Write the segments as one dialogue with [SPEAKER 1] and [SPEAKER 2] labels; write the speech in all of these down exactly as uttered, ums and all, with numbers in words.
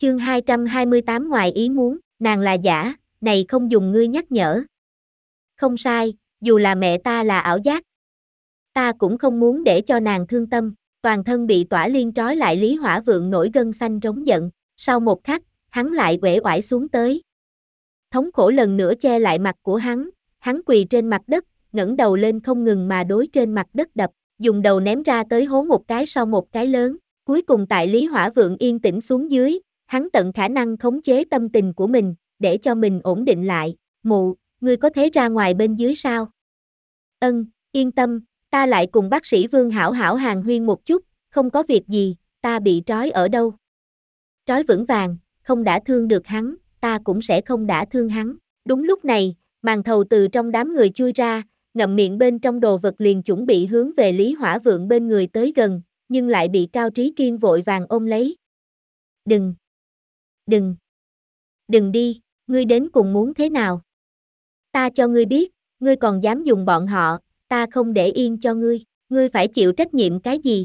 [SPEAKER 1] Chương hai trăm hai mươi tám ngoài ý muốn, nàng là giả, này không dùng ngươi nhắc nhở. Không sai, dù là mẹ ta là ảo giác. Ta cũng không muốn để cho nàng thương tâm, toàn thân bị tỏa liên trói lại Lý Hỏa Vượng nổi gân xanh rống giận, sau một khắc, hắn lại uể oải xuống tới. Thống khổ lần nữa che lại mặt của hắn, hắn quỳ trên mặt đất, ngẩng đầu lên không ngừng mà đối trên mặt đất đập, dùng đầu ném ra tới hố một cái sau một cái lớn, cuối cùng tại Lý Hỏa Vượng yên tĩnh xuống dưới, hắn tận khả năng khống chế tâm tình của mình, để cho mình ổn định lại, mụ, ngươi có thể ra ngoài bên dưới sao? Ân, yên tâm, ta lại cùng bác sĩ Vương hảo hảo hàn huyên một chút, không có việc gì, ta bị trói ở đâu? Trói vững vàng, không đã thương được hắn, ta cũng sẽ không đã thương hắn. Đúng lúc này, màn thầu từ trong đám người chui ra, ngậm miệng bên trong đồ vật liền chuẩn bị hướng về Lý Hỏa Vượng bên người tới gần, nhưng lại bị Cao Trí Kiên vội vàng ôm lấy. Đừng! Đừng! Đừng đi, ngươi đến cùng muốn thế nào? Ta cho ngươi biết, ngươi còn dám dùng bọn họ, ta không để yên cho ngươi, ngươi phải chịu trách nhiệm cái gì?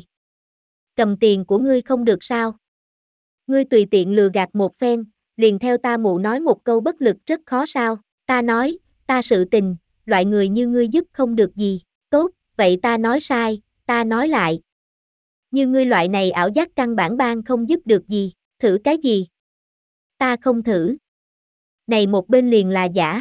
[SPEAKER 1] Cầm tiền của ngươi không được sao? Ngươi tùy tiện lừa gạt một phen, liền theo ta mụ nói một câu bất lực rất khó sao? Ta nói, ta sự tình, loại người như ngươi giúp không được gì, tốt, vậy ta nói sai, ta nói lại. Như ngươi loại này ảo giác căn bản ban không giúp được gì, thử cái gì? Ta không thử. Này một bên liền là giả.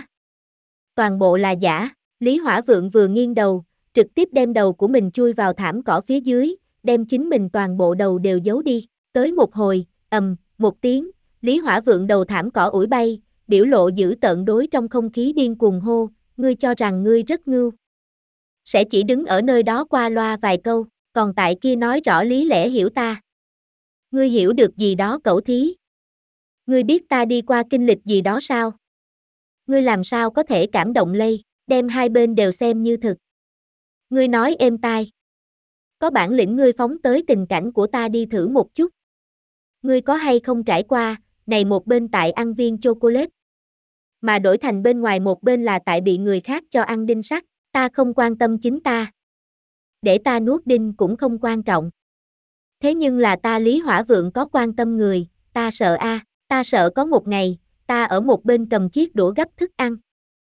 [SPEAKER 1] Toàn bộ là giả, Lý Hỏa Vượng vừa nghiêng đầu, trực tiếp đem đầu của mình chui vào thảm cỏ phía dưới, đem chính mình toàn bộ đầu đều giấu đi, tới một hồi, ầm, một tiếng, Lý Hỏa Vượng đầu thảm cỏ ủi bay, biểu lộ dữ tợn đối trong không khí điên cuồng hô, ngươi cho rằng ngươi rất ngưu. Sẽ chỉ đứng ở nơi đó qua loa vài câu, còn tại kia nói rõ lý lẽ hiểu ta. Ngươi hiểu được gì đó cẩu thí? Ngươi biết ta đi qua kinh lịch gì đó sao? Ngươi làm sao có thể cảm động lây, đem hai bên đều xem như thực. Ngươi nói êm tai. Có bản lĩnh ngươi phóng tới tình cảnh của ta đi thử một chút. Ngươi có hay không trải qua, này một bên tại ăn viên chocolate, mà đổi thành bên ngoài một bên là tại bị người khác cho ăn đinh sắt, ta không quan tâm chính ta. Để ta nuốt đinh cũng không quan trọng. Thế nhưng là ta Lý Hỏa Vượng có quan tâm người, ta sợ a, ta sợ có một ngày, ta ở một bên cầm chiếc đũa gấp thức ăn.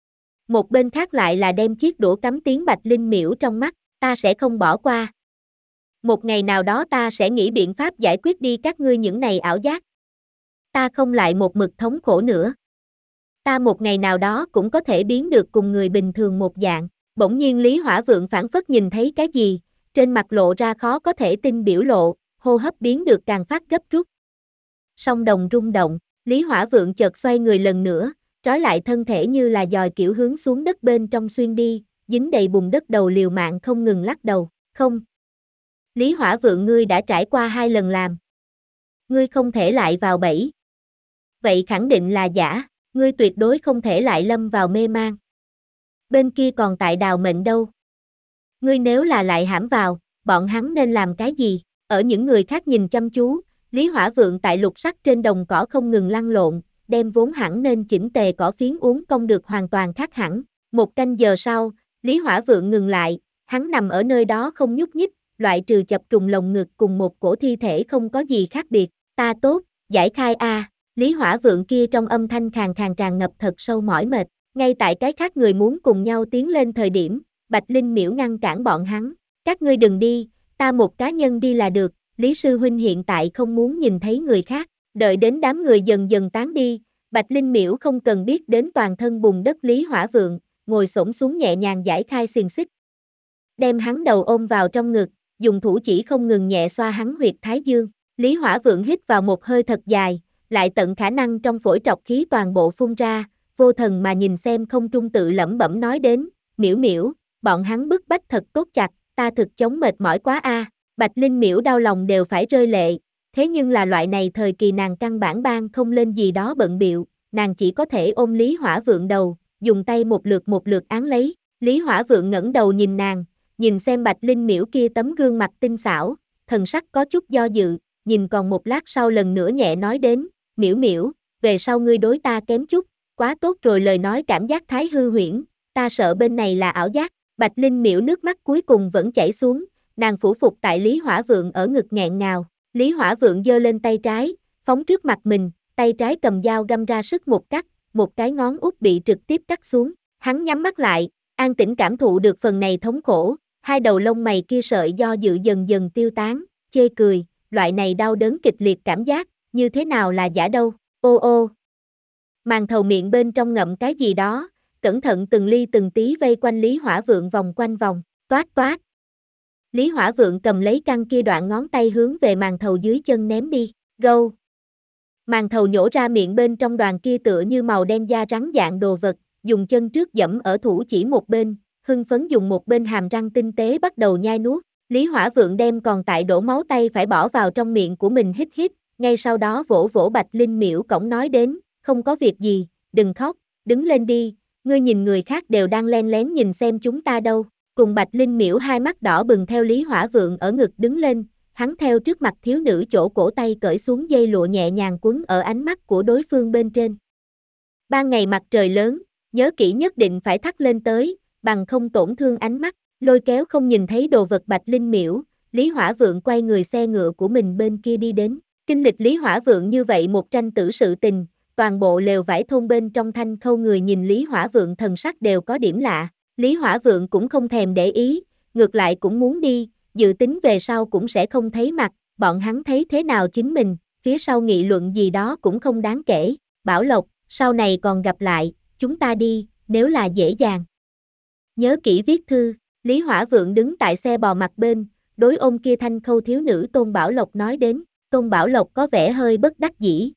[SPEAKER 1] Một bên khác lại là đem chiếc đũa cắm tiến Bạch Linh Miễu trong mắt, ta sẽ không bỏ qua. Một ngày nào đó ta sẽ nghĩ biện pháp giải quyết đi các ngươi những này ảo giác. Ta không lại một mực thống khổ nữa. Ta một ngày nào đó cũng có thể biến được cùng người bình thường một dạng. Bỗng nhiên Lý Hỏa Vượng phảng phất nhìn thấy cái gì, trên mặt lộ ra khó có thể tin biểu lộ, hô hấp biến được càng phát gấp rút. Song đồng rung động, Lý Hỏa Vượng chợt xoay người lần nữa, trói lại thân thể như là dòi kiểu hướng xuống đất bên trong xuyên đi, dính đầy bùn đất đầu liều mạng không ngừng lắc đầu, không. Lý Hỏa Vượng ngươi đã trải qua hai lần làm. Ngươi không thể lại vào bẫy. Vậy khẳng định là giả, ngươi tuyệt đối không thể lại lâm vào mê man. Bên kia còn tại đào mệnh đâu. Ngươi nếu là lại hãm vào, bọn hắn nên làm cái gì? Ở những người khác nhìn chăm chú, Lý Hỏa Vượng tại lục sắc trên đồng cỏ không ngừng lăn lộn, đem vốn hẳn nên chỉnh tề cỏ phiến uốn cong được hoàn toàn khác hẳn. Một canh giờ sau, Lý Hỏa Vượng ngừng lại, hắn nằm ở nơi đó không nhúc nhích, loại trừ chập trùng lồng ngực cùng một cổ thi thể không có gì khác biệt. Ta tốt, giải khai a. Lý Hỏa Vượng kia trong âm thanh khàn khàn tràn ngập thật sâu mỏi mệt. Ngay tại cái khác người muốn cùng nhau tiến lên thời điểm, Bạch Linh Miễu ngăn cản bọn hắn. Các ngươi đừng đi, ta một cá nhân đi là được, Lý Sư Huynh hiện tại không muốn nhìn thấy người khác. Đợi đến đám người dần dần tán đi, Bạch Linh Miễu không cần biết đến toàn thân bùn đất Lý Hỏa Vượng, ngồi xổm xuống nhẹ nhàng giải khai xiềng xích. Đem hắn đầu ôm vào trong ngực, dùng thủ chỉ không ngừng nhẹ xoa hắn huyệt thái dương. Lý Hỏa Vượng hít vào một hơi thật dài, lại tận khả năng trong phổi trọc khí toàn bộ phun ra, vô thần mà nhìn xem không trung tự lẩm bẩm nói đến, Miễu Miễu, bọn hắn bức bách thật tốt chặt, ta thực chống mệt mỏi quá a. Bạch Linh Miễu đau lòng đều phải rơi lệ, thế nhưng là loại này thời kỳ nàng căn bản ban không lên gì đó bận biệu, nàng chỉ có thể ôm Lý Hỏa Vượng đầu, dùng tay một lượt một lượt án lấy. Lý Hỏa Vượng ngẩng đầu nhìn nàng, nhìn xem Bạch Linh Miễu kia tấm gương mặt tinh xảo, thần sắc có chút do dự, nhìn còn một lát sau lần nữa nhẹ nói đến, Miễu Miễu, về sau ngươi đối ta kém chút, quá tốt rồi lời nói cảm giác thái hư huyễn, ta sợ bên này là ảo giác. Bạch Linh Miễu nước mắt cuối cùng vẫn chảy xuống, nàng phủ phục tại Lý Hỏa Vượng ở ngực nghẹn ngào. Lý Hỏa Vượng giơ lên tay trái, phóng trước mặt mình, tay trái cầm dao găm ra sức một cắt, một cái ngón út bị trực tiếp cắt xuống. Hắn nhắm mắt lại, an tĩnh cảm thụ được phần này thống khổ, hai đầu lông mày kia sợi do dự dần dần tiêu tán, chê cười, loại này đau đớn kịch liệt cảm giác, như thế nào là giả đâu, ô ô. Màn thầu miệng bên trong ngậm cái gì đó, cẩn thận từng ly từng tí vây quanh Lý Hỏa Vượng vòng quanh vòng, toát toát. Lý Hỏa Vượng cầm lấy căn kia đoạn ngón tay hướng về màn thầu dưới chân ném đi, gâu. Màn thầu nhổ ra miệng bên trong đoàn kia tựa như màu đen da rắn dạng đồ vật, dùng chân trước dẫm ở thủ chỉ một bên, hưng phấn dùng một bên hàm răng tinh tế bắt đầu nhai nuốt. Lý Hỏa Vượng đem còn tại đổ máu tay phải bỏ vào trong miệng của mình hít hít, ngay sau đó vỗ vỗ Bạch Linh Miễu cổng nói đến, không có việc gì, đừng khóc, đứng lên đi, ngươi nhìn người khác đều đang len lén nhìn xem chúng ta đâu. Cùng Bạch Linh Miễu hai mắt đỏ bừng theo Lý Hỏa Vượng ở ngực đứng lên, hắn theo trước mặt thiếu nữ chỗ cổ tay cởi xuống dây lụa nhẹ nhàng quấn ở ánh mắt của đối phương bên trên. Ban ngày mặt trời lớn, nhớ kỹ nhất định phải thắt lên tới, bằng không tổn thương ánh mắt, lôi kéo không nhìn thấy đồ vật Bạch Linh Miễu, Lý Hỏa Vượng quay người xe ngựa của mình bên kia đi đến. Kinh lịch Lý Hỏa Vượng như vậy một tranh tử sự tình, toàn bộ lều vải thôn bên trong Thanh Khâu người nhìn Lý Hỏa Vượng thần sắc đều có điểm lạ. Lý Hỏa Vượng cũng không thèm để ý, ngược lại cũng muốn đi, dự tính về sau cũng sẽ không thấy mặt, bọn hắn thấy thế nào chính mình, phía sau nghị luận gì đó cũng không đáng kể. Bảo Lộc, sau này còn gặp lại, chúng ta đi, nếu là dễ dàng. Nhớ kỹ viết thư, Lý Hỏa Vượng đứng tại xe bò mặt bên, đối ôm kia Thanh Khâu thiếu nữ Tôn Bảo Lộc nói đến, Tôn Bảo Lộc có vẻ hơi bất đắc dĩ.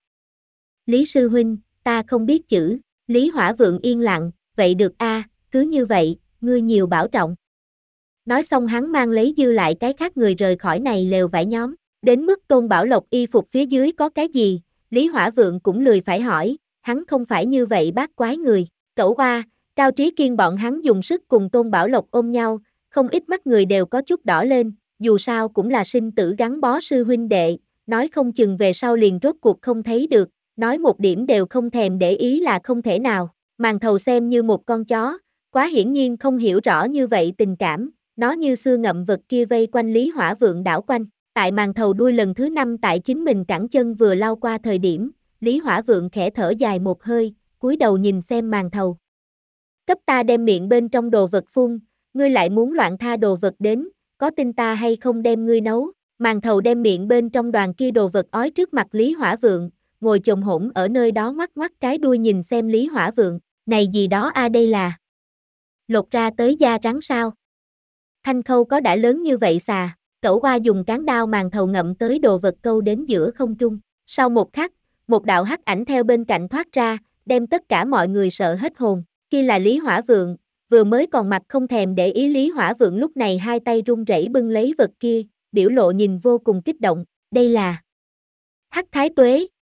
[SPEAKER 1] Lý sư huynh, ta không biết chữ, Lý Hỏa Vượng yên lặng, vậy được a, cứ như vậy, ngươi nhiều bảo trọng. Nói xong hắn mang lấy dư lại cái khác người rời khỏi này lều vải nhóm, đến mức Tôn Bảo Lộc y phục phía dưới có cái gì, Lý Hỏa Vượng cũng lười phải hỏi, hắn không phải như vậy bác quái người. Cẩu Oa, Cao Trí Kiên bọn hắn dùng sức cùng Tôn Bảo Lộc ôm nhau, không ít mắt người đều có chút đỏ lên, dù sao cũng là sinh tử gắn bó sư huynh đệ, nói không chừng về sau liền rốt cuộc không thấy được, nói một điểm đều không thèm để ý là không thể nào. Màn thầu xem như một con chó, quá hiển nhiên không hiểu rõ như vậy tình cảm, nó như xưa ngậm vật kia vây quanh Lý Hỏa Vượng đảo quanh. Tại màn thầu đuôi lần thứ năm tại chính mình cẳng chân vừa lao qua thời điểm, Lý Hỏa Vượng khẽ thở dài một hơi, cúi đầu nhìn xem màn thầu. Cấp ta đem miệng bên trong đồ vật phun, ngươi lại muốn loạn tha đồ vật đến, có tin ta hay không đem ngươi nấu. Màn thầu đem miệng bên trong đoàn kia đồ vật ói trước mặt Lý Hỏa Vượng, ngồi chồm hổn ở nơi đó ngoắc ngoắc cái đuôi nhìn xem Lý Hỏa Vượng, này gì đó a à đây là lột ra tới da trắng sao? Thanh Khâu có đã lớn như vậy xà, Cẩu Oa dùng cán đao màn thầu ngậm tới đồ vật câu đến giữa không trung. Sau một khắc, một đạo hắc ảnh theo bên cạnh thoát ra, đem tất cả mọi người sợ hết hồn. Kia là Lý Hỏa Vượng, vừa mới còn mặt không thèm để ý Lý Hỏa Vượng lúc này hai tay run rẩy bưng lấy vật kia, biểu lộ nhìn vô cùng kích động, đây là Hắc Thái Tuế.